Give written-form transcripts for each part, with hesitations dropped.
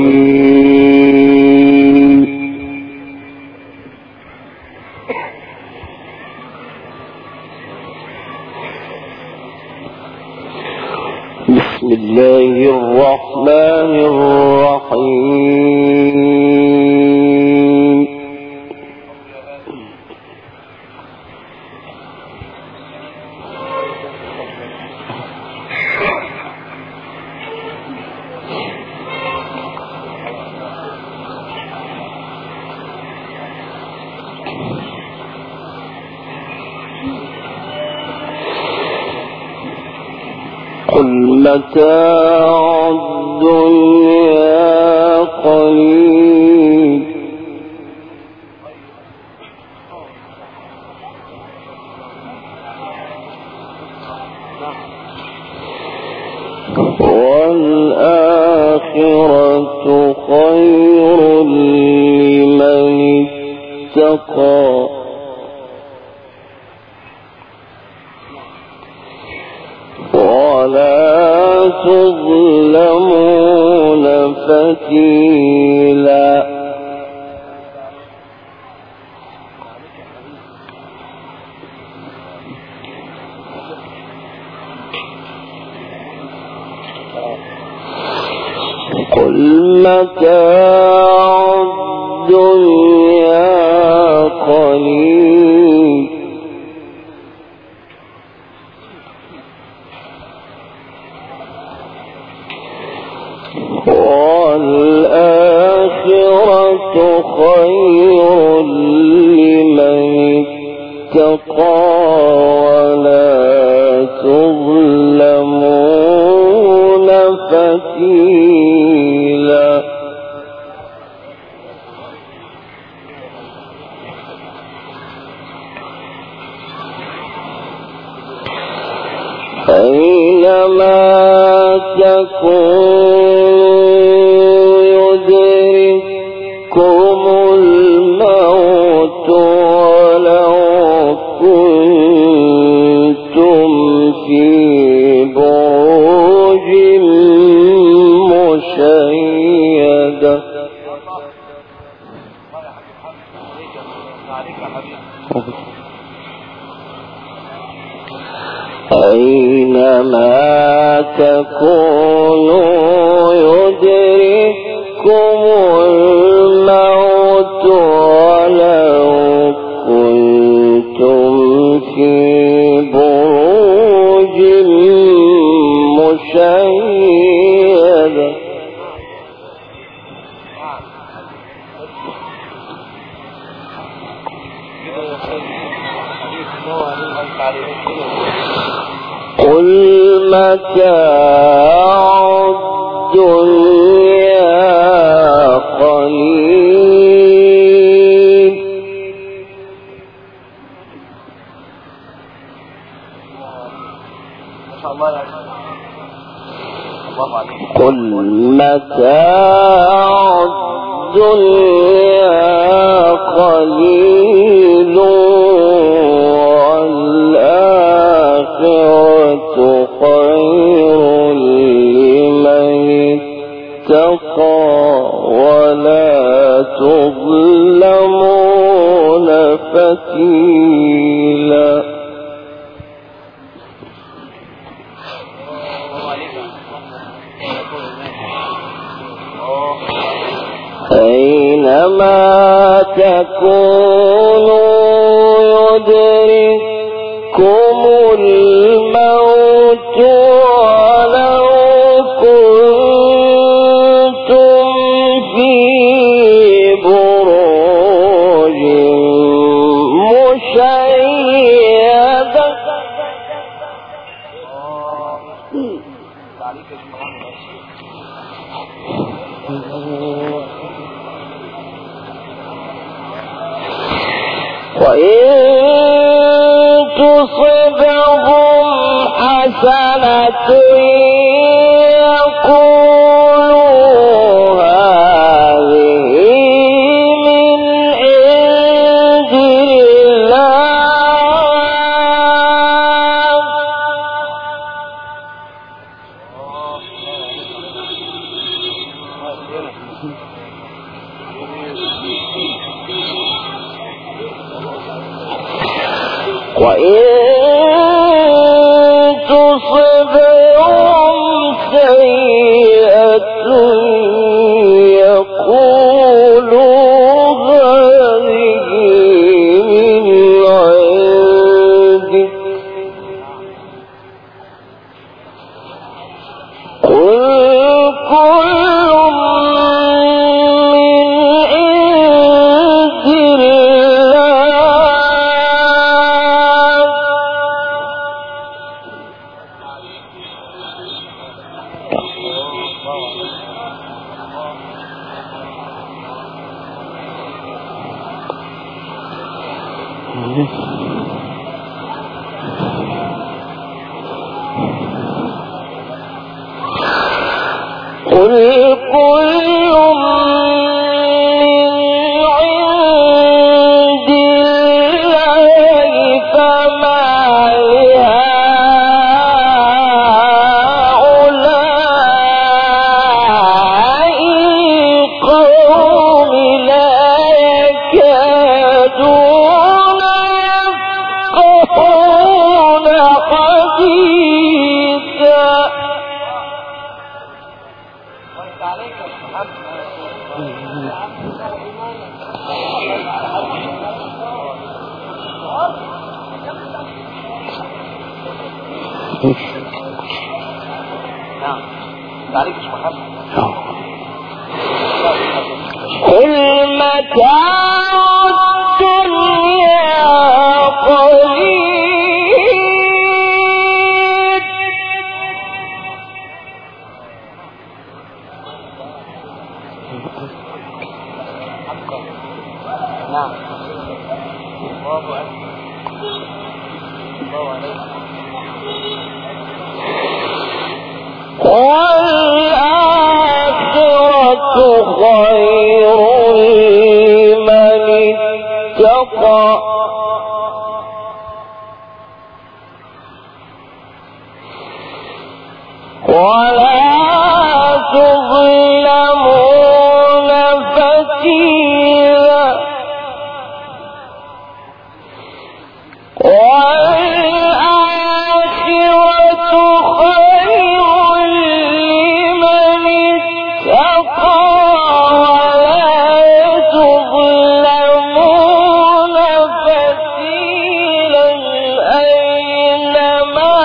بسم الله الرحمن الرحيم. قل متاع الدنيا قليل والآخرة خير لمن اتقى ولا تظلمون فتيلا. قل متاع الدنيا قليل والآخرة خير لمن اتقى ولا تظلمون فتيلا. أينما تكونوا يدرككم الموت ولو كنتم في بروج مشيدة. أينما تكونوا يدرككم الموت ولو كنتم في بروج مشيدة. قل متاع الدنيا قليل قل متاع الدنيا قليل والآخرة خير لمن اتقى ولا تظلمون فتيلا. أينما تكونوا يدرككم الموت ولو كنتم في بروج مشيدة. وإن تصبهم حسنة يقولوا هذه من عند الله وإن تصبهم سيئة يقولوا هذه من عندك قل كل من عند قل كل من عند الله فما لهؤلاء القوم لا يكادون يفقهون حديثا. قل متاع الدنيا قليل والآخرة خير لمن اتقى ولا تظلمون فتيلا والآخرة خير لمن اتقى ولا تظلمون فتيلا أينما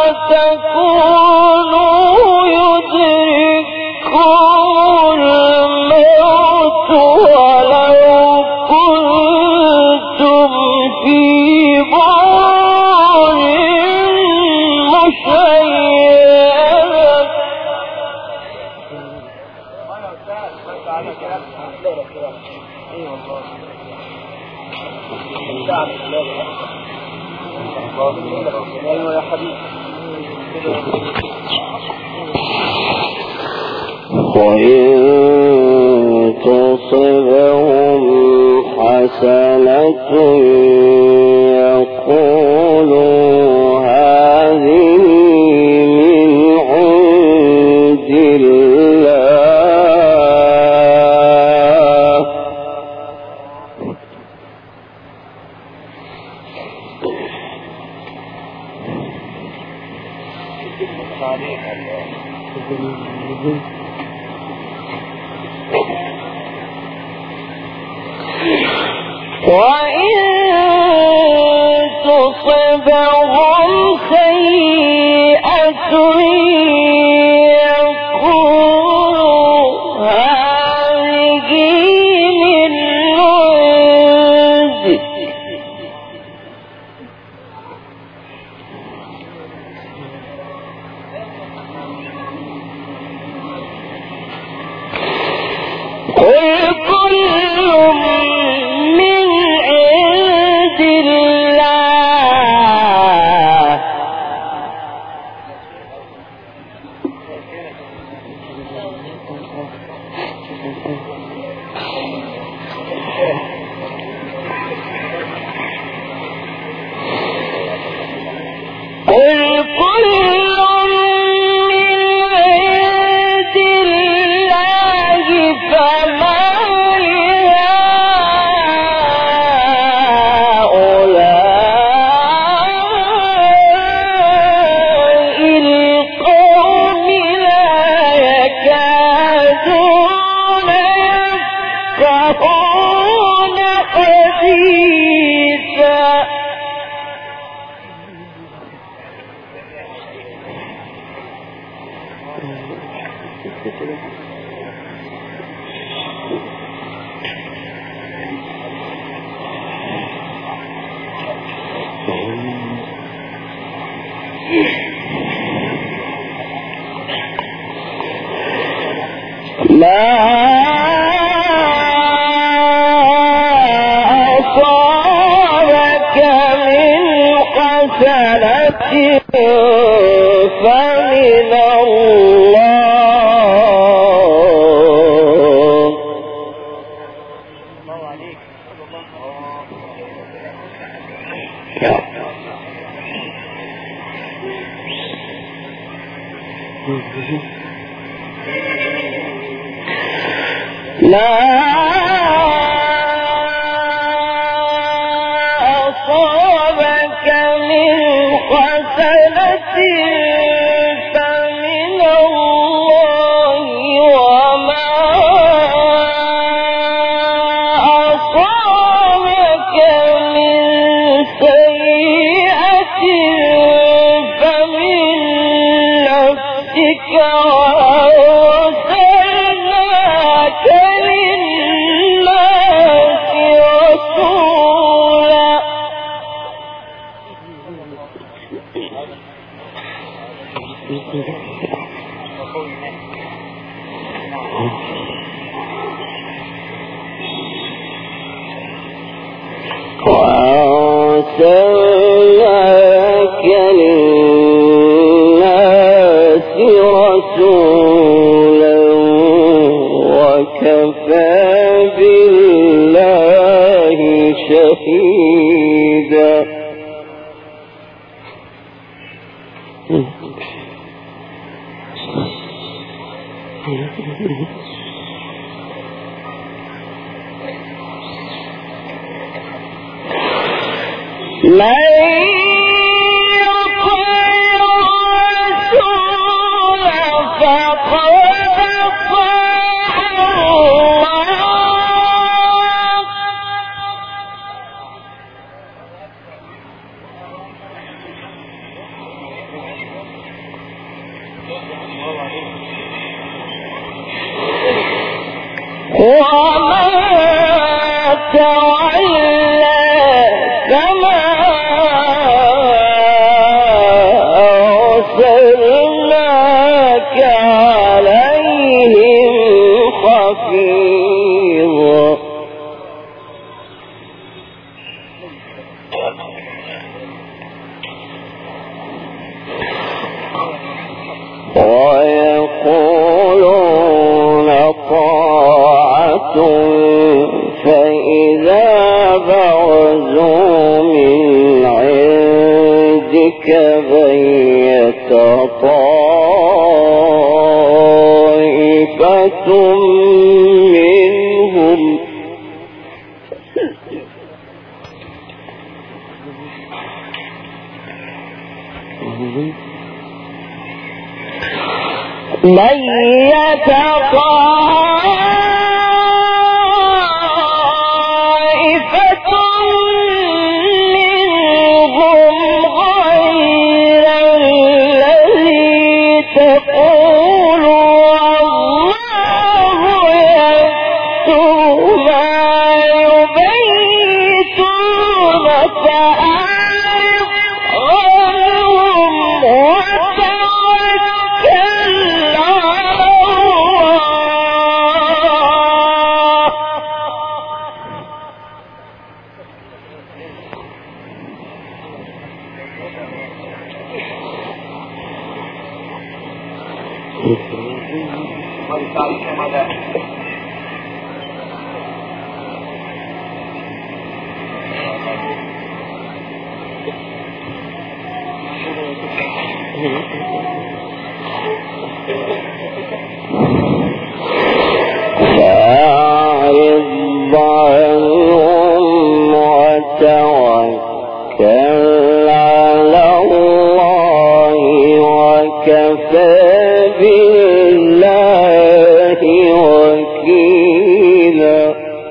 تكونوا يدرككم الموت ولو كنتم في بور مشيدة. وإن تصبهم حسنة يقولوا هذه من عند الله وإن تصبهم سيئة يقولوا هذه من عندك قل كل من عند الله قل كل من عند الله يفقهون حديثا ما أصابك من حسنة فمن الله لا أصابك من حسنة فمن الله وما أصابك من سيئة فمن نفسك وأرسلناك للناس رسولا وأرسلناك للناس رسولا وكفى بالله شهيدا من يطع الرسول فقد أطاع الله وما تولى كما أرسلناك عليهم حفيظا ويقولون طاعة فإذا برزوا من عندك بيت طائفة منهم بيت طائفة منهم غير الذي تقول والله يكتب ما يبيتون فأعرض عنهم وتوكل على فأعرض عنهم وتوكل على الله وكفى بالله وكيلا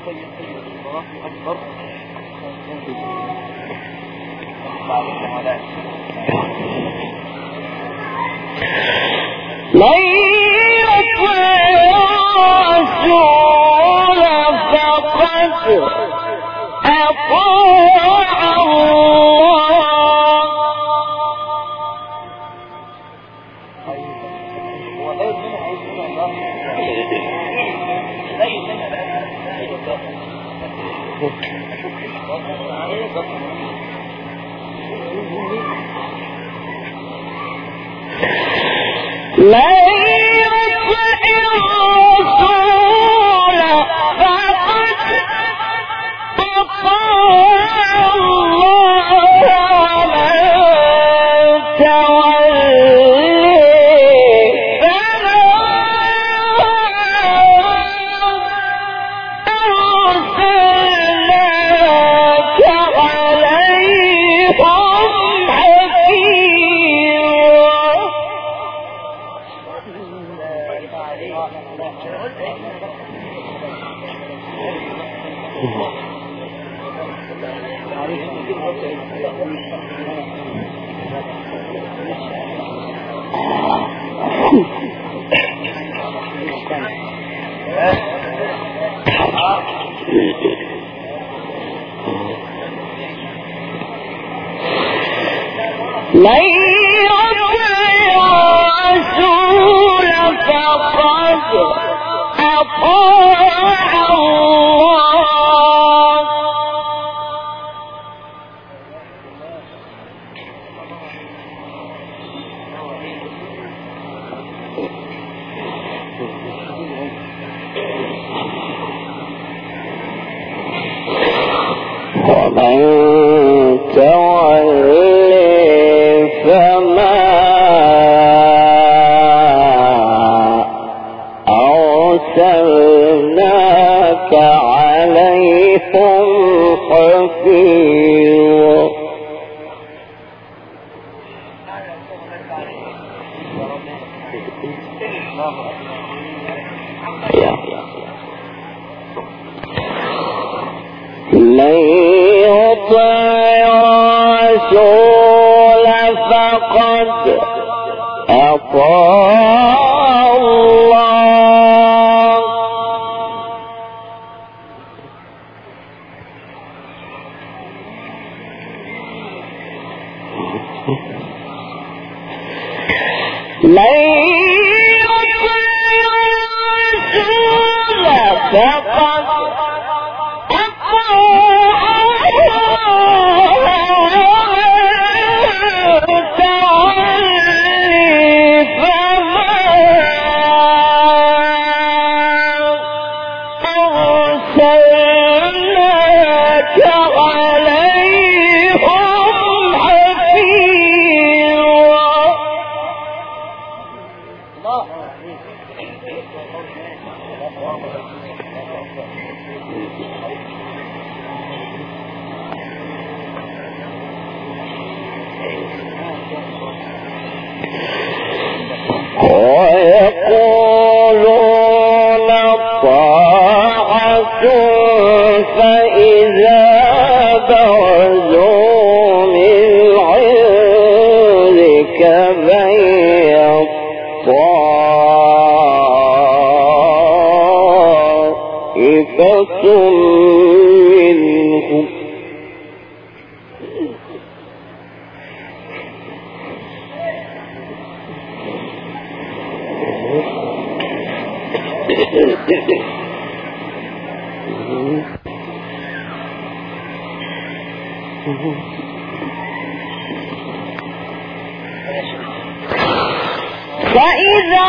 فإذا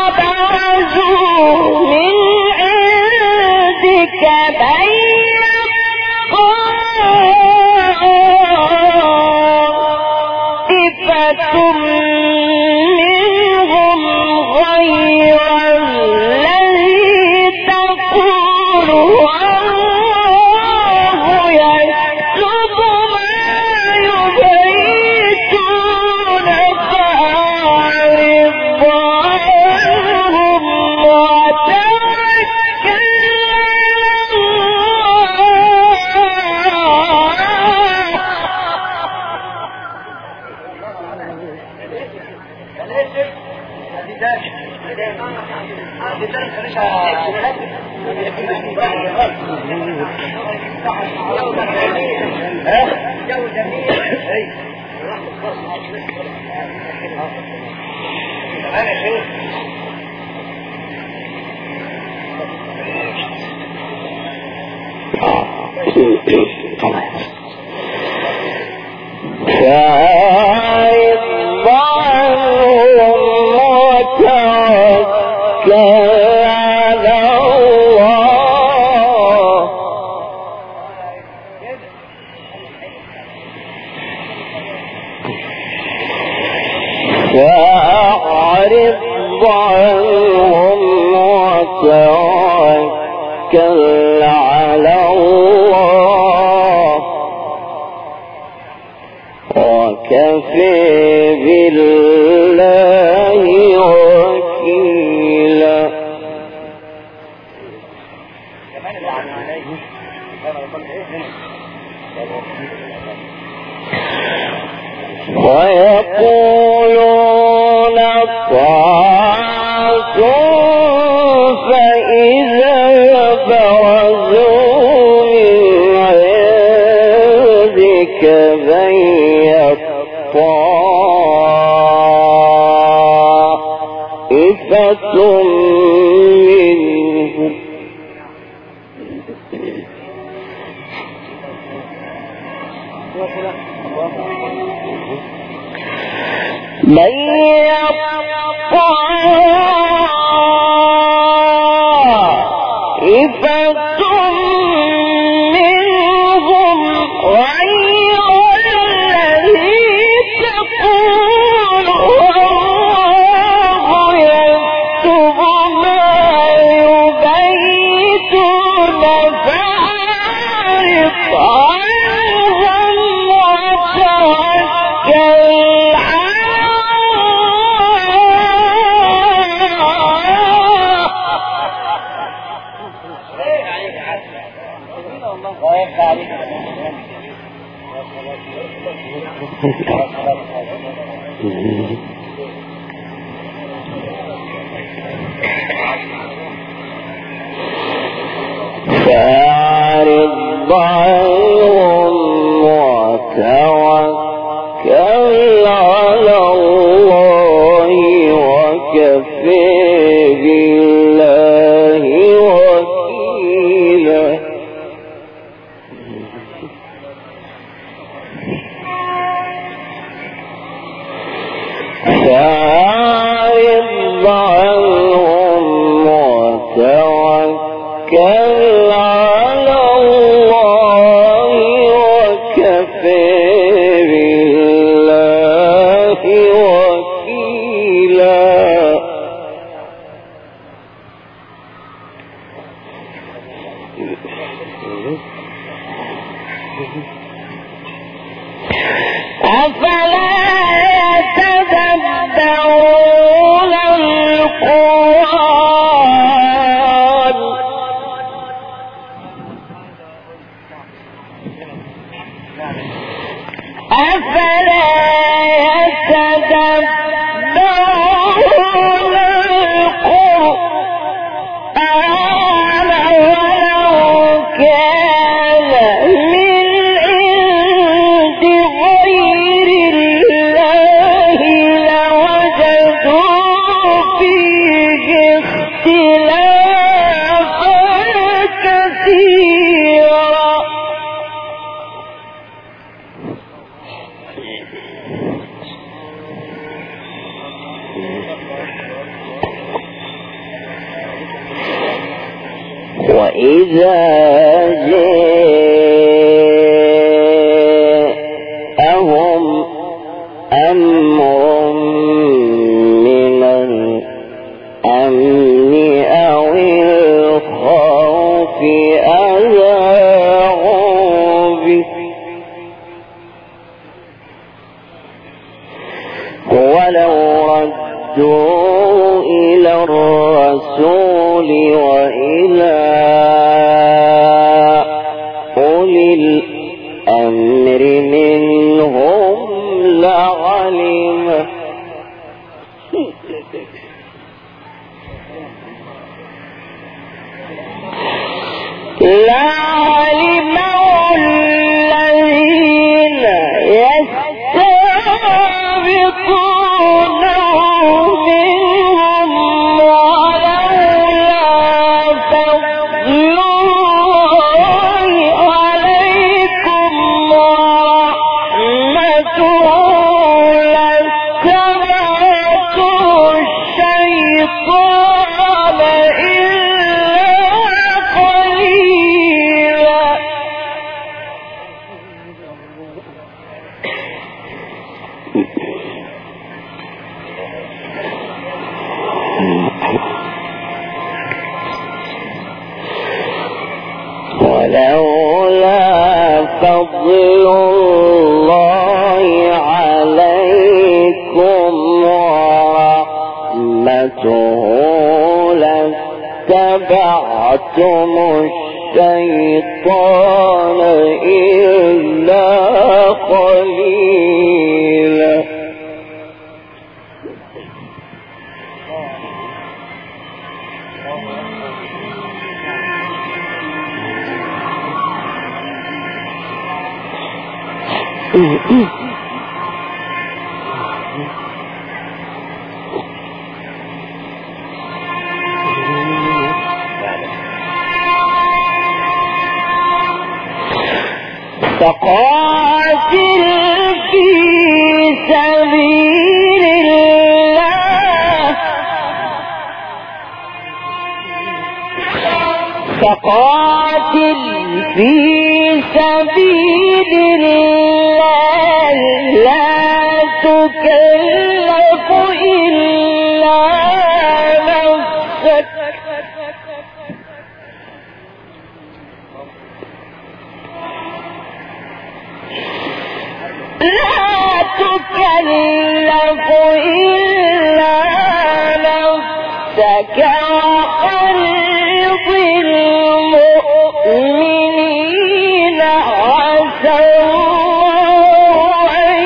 برزوا من عندك طائفة منهم غير الذي تقول والله يكتب ما يبيتون فأعرض عنهم وتوكل على الله ويقولون طاعة فإذا برزوا من عندك بيت طائفة منهم من طائفة منهم غير الذي تقول والله يكتب ما يبيتون فأعرض عنهم وتوكل فأعرض عنهم وتوكل على الله وكفى بالله وكيلا فأعرض عنهم وتوكل على الله وكفى بالله وكيلا أفلا يتدبرون القرآن أفلا يتدبرون القرآن ولو كان من عند غير الله لوجدوا فيه اختلافا كثيرا وإذا جاءهم أمر من الأمن أو الخوف أذاعوا به ولو ردوا إلى الرسول وإلى أولي الأمر منهم لعلمه لعلمه الذين يستنبطونه منهم ولولا فضل الله عليكم ورحمته لاتبعتم الشيطان إلا قليلا. ولولا فضل الله عليكم ورحمته لاتبعتم الشيطان إلا قليلا. فقاتل في سبيل الله فقاتل في سبيل الله لا تكلف إلا نفسك لا تكلف إلا نفسك وحرض المؤمنين عسى الله أن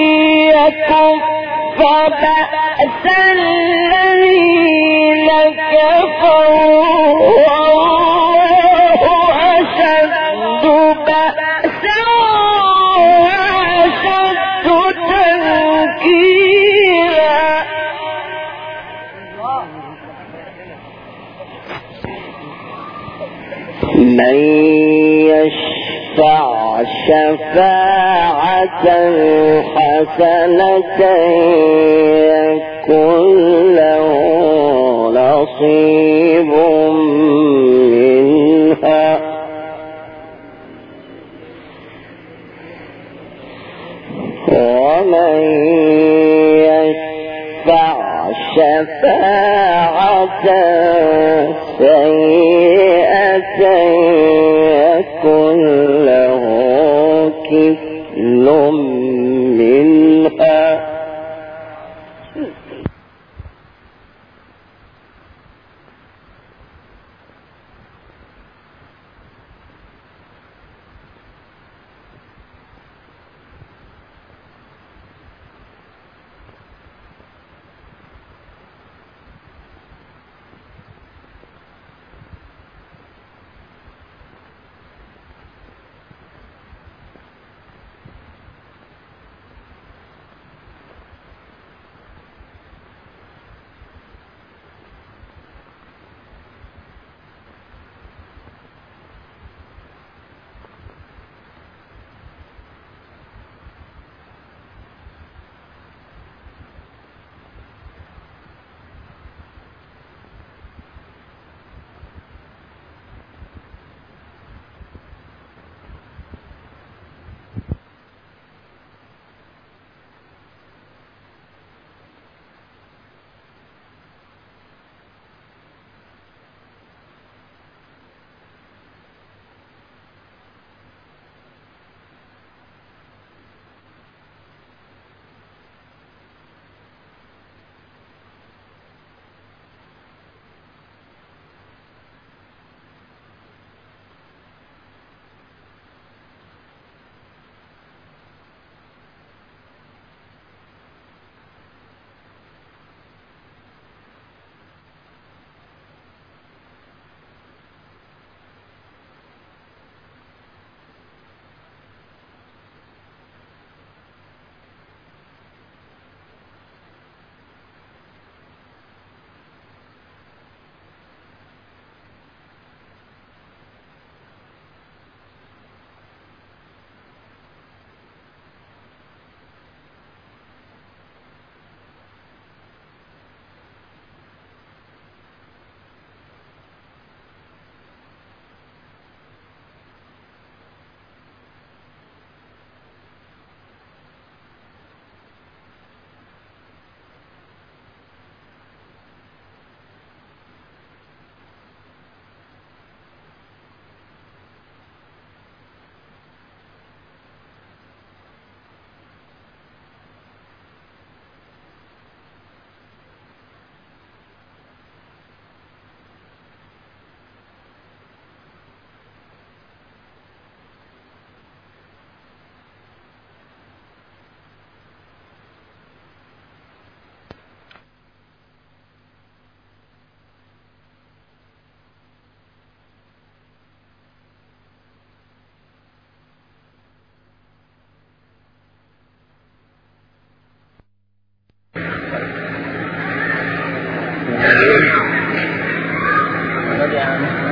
يكف بأس الذين كفروا والله أشد بأسا وأشد تنكيلا. من يشفع شفاعة حسنة يكن له نصيب منها ومن يشفع شفاعة سيئة يكن له كفل منها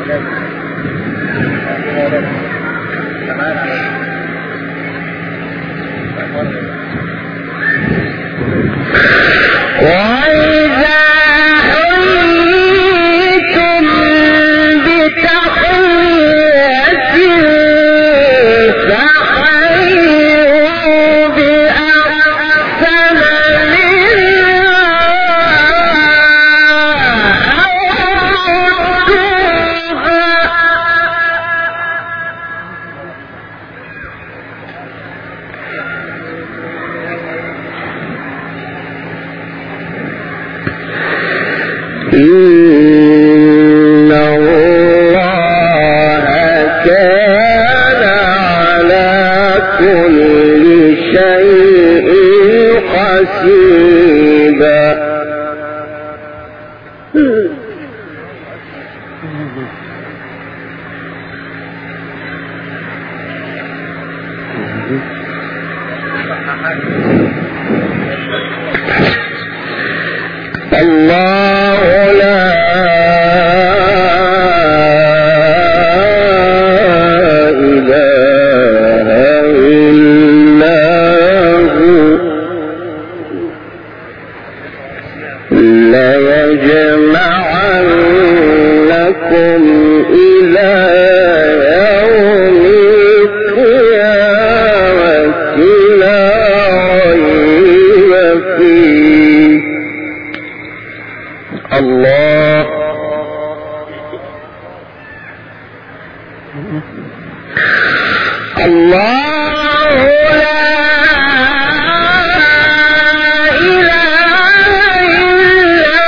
إن الله كان على كل شيء حسيبا. الله لا إله إلا هو ليجمعنكم إلى يوم القيامة لا ريب فيه. الله الله لا إله إلا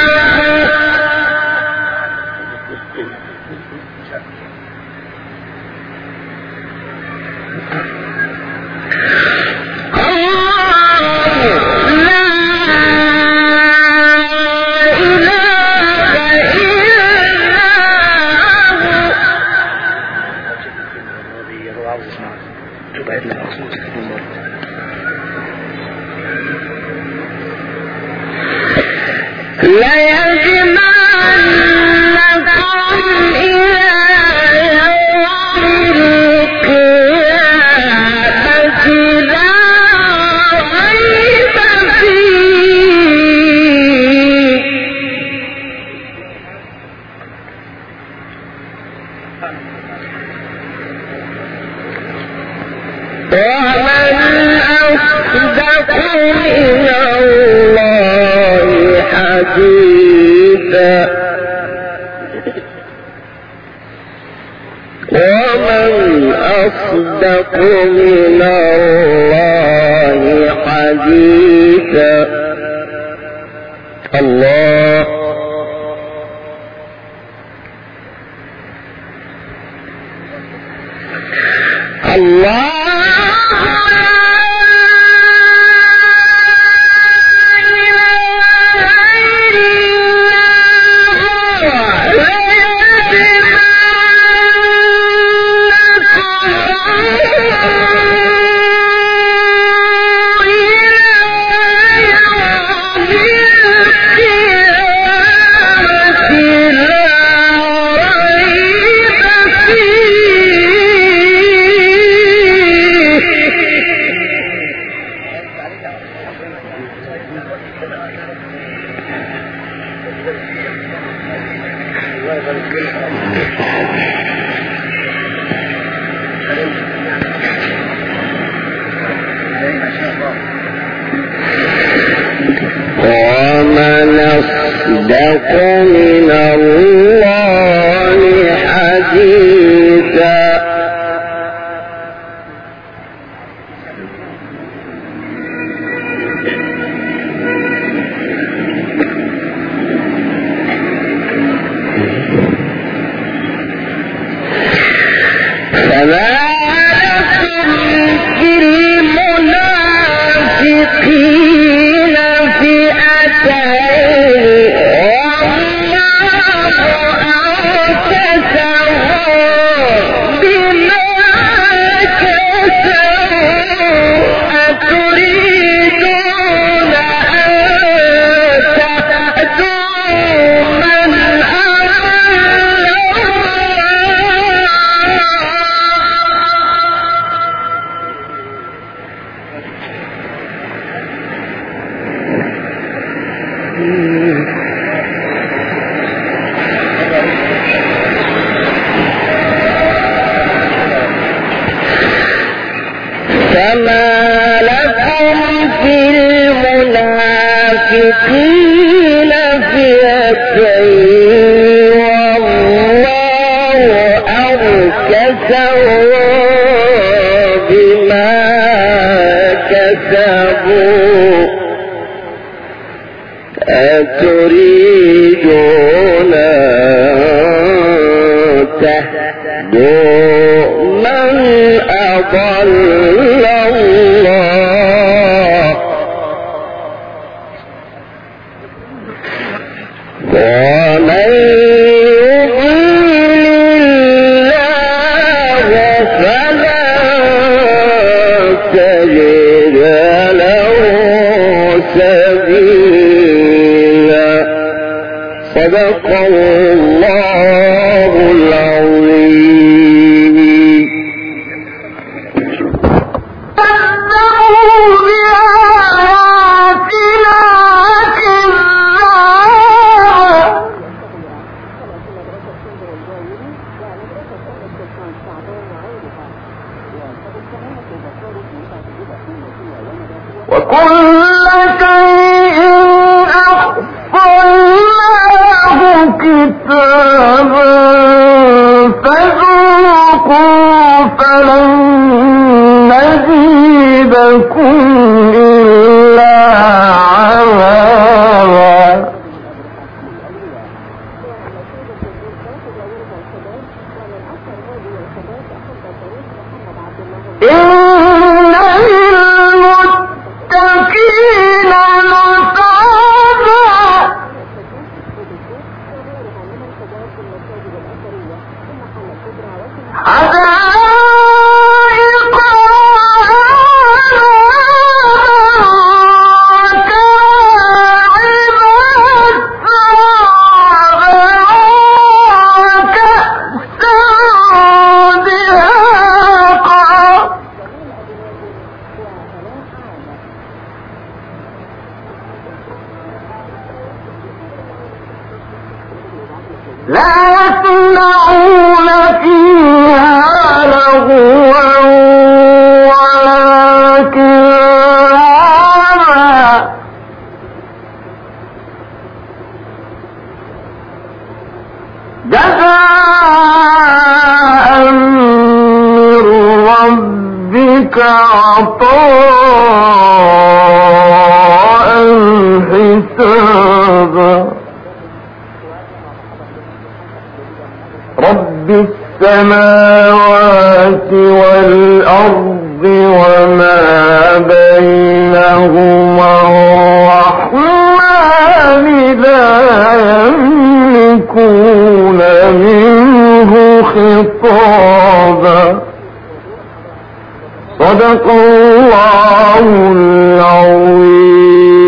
ليجمعنكم إلى يوم القيامة لا ريب فيه. ومن أصدق من الله حديثا. ومن أصدق من الله حديثا. الله الله ومن أصدق من الله حديثا. فما لكم في المنافقين فئتين والله فما لكم في المنافقين فئتين والله أركسهم بما كسبوا أتريدون تهدوا من أضل الله ومن يضلل الله فلا تجد له سبيلا صدق الله العظيم. وكل شيء أحصيناه كتابا فذوقوا فلن نزيدكم إلا عذابا. إن للمتقين مفازا حدائق لا يسمعون فيها لغوا ولا كذابا جزاء من ربك عطاء حسابا. رب السماوات والأرض وما بينهما الرحمن لا يملكون منه خطابا. صدق الله العظيم.